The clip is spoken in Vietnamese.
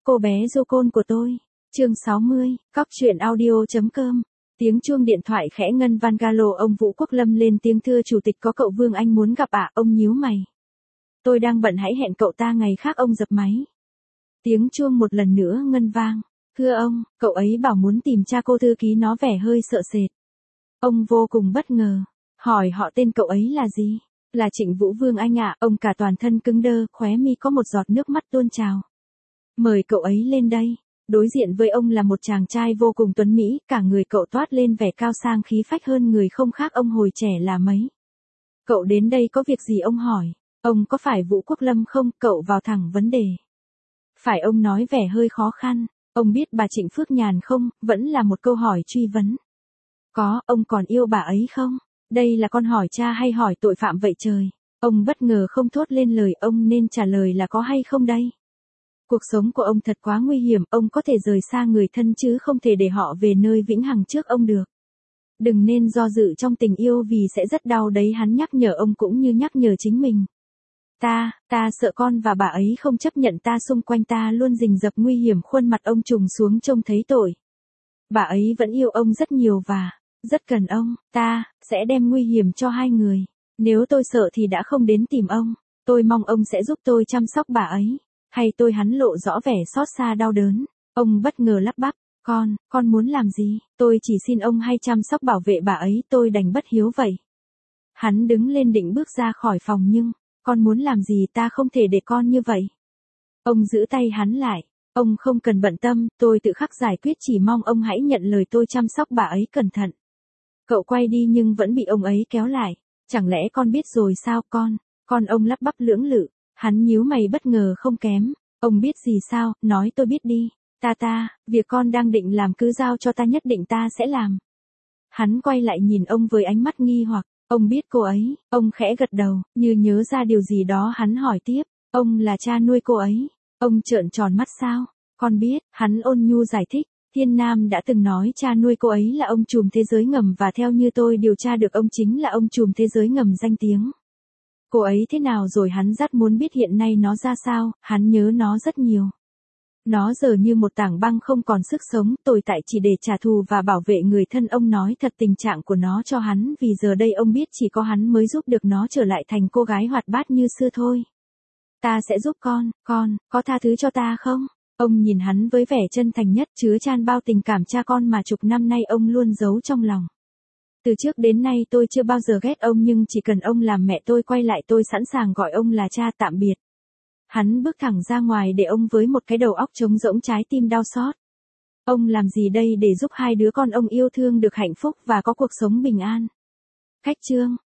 Cô bé du côn của tôi. Chương 60, Cóc truyện audio.com. Tiếng chuông điện thoại khẽ ngân van galo, ông Vũ Quốc Lâm lên tiếng: thưa chủ tịch, có cậu Vương Anh muốn gặp ạ. Ông nhíu mày. Tôi đang bận, hãy hẹn cậu ta ngày khác. Ông dập máy. Tiếng chuông một lần nữa ngân vang. Thưa ông, cậu ấy bảo muốn tìm cha cô thư ký, nó vẻ hơi sợ sệt. Ông vô cùng bất ngờ. Hỏi họ tên cậu ấy là gì? Là Trịnh Vũ Vương Anh ạ. Ông cả toàn thân cứng đơ, khóe mi có một giọt nước mắt tuôn trào. Mời cậu ấy lên đây. Đối diện với ông là một chàng trai vô cùng tuấn mỹ, cả người cậu toát lên vẻ cao sang khí phách hơn người không khác ông hồi trẻ là mấy. Cậu đến đây có việc gì? Ông hỏi. Ông có phải Vũ Quốc Lâm không? Cậu vào thẳng vấn đề. Phải. Ông nói vẻ hơi khó khăn. Ông biết bà Trịnh Phước Nhàn không? Vẫn là một câu hỏi truy vấn. Có. Ông còn yêu bà ấy không? Đây là con hỏi cha hay hỏi tội phạm vậy trời? Ông bất ngờ không thốt lên lời. Ông nên trả lời là có hay không đây? Cuộc sống của ông thật quá nguy hiểm, ông có thể rời xa người thân chứ không thể để họ về nơi vĩnh hằng trước ông được. Đừng nên do dự trong tình yêu vì sẽ rất đau đấy, hắn nhắc nhở ông cũng như nhắc nhở chính mình. Ta sợ con và bà ấy không chấp nhận ta, xung quanh ta luôn rình rập nguy hiểm. Khuôn mặt ông trùng xuống trông thấy tội. Bà ấy vẫn yêu ông rất nhiều và rất cần ông. Ta sẽ đem nguy hiểm cho hai người. Nếu tôi sợ thì đã không đến tìm ông. Tôi mong ông sẽ giúp tôi chăm sóc bà ấy. Hay tôi? Hắn lộ rõ vẻ xót xa đau đớn. Ông bất ngờ lắp bắp. Con muốn làm gì? Tôi chỉ xin ông hay chăm sóc bảo vệ bà ấy, tôi đành bất hiếu vậy. Hắn đứng lên định bước ra khỏi phòng nhưng, con muốn làm gì? Ta không thể để con như vậy. Ông giữ tay hắn lại. Ông không cần bận tâm, tôi tự khắc giải quyết, chỉ mong ông hãy nhận lời tôi chăm sóc bà ấy cẩn thận. Cậu quay đi nhưng vẫn bị ông ấy kéo lại. Chẳng lẽ con biết rồi sao? Con ông lắp bắp lưỡng lự. Hắn nhíu mày bất ngờ không kém. Ông biết gì sao? Nói tôi biết đi. Việc con đang định làm cứ giao cho ta, nhất định ta sẽ làm. Hắn quay lại nhìn ông với ánh mắt nghi hoặc. Ông biết cô ấy? Ông khẽ gật đầu, như nhớ ra điều gì đó hắn hỏi tiếp. Ông là cha nuôi cô ấy? Ông trợn tròn mắt. Sao? Con biết, hắn ôn nhu giải thích. Thiên Nam đã từng nói cha nuôi cô ấy là ông trùm thế giới ngầm, và theo như tôi điều tra được, ông chính là ông trùm thế giới ngầm danh tiếng. Cô ấy thế nào rồi? Hắn rất muốn biết hiện nay nó ra sao, hắn nhớ nó rất nhiều. Nó giờ như một tảng băng không còn sức sống, tồi tại chỉ để trả thù và bảo vệ người thân. Ông nói thật tình trạng của nó cho hắn, vì giờ đây ông biết chỉ có hắn mới giúp được nó trở lại thành cô gái hoạt bát như xưa thôi. Ta sẽ giúp con có tha thứ cho ta không? Ông nhìn hắn với vẻ chân thành nhất, chứa chan bao tình cảm cha con mà chục năm nay ông luôn giấu trong lòng. Từ trước đến nay tôi chưa bao giờ ghét ông, nhưng chỉ cần ông làm mẹ tôi quay lại, tôi sẵn sàng gọi ông là cha. Tạm biệt. Hắn bước thẳng ra ngoài để ông với một cái đầu óc trống rỗng, trái tim đau xót. Ông làm gì đây để giúp hai đứa con ông yêu thương được hạnh phúc và có cuộc sống bình an? Cách chương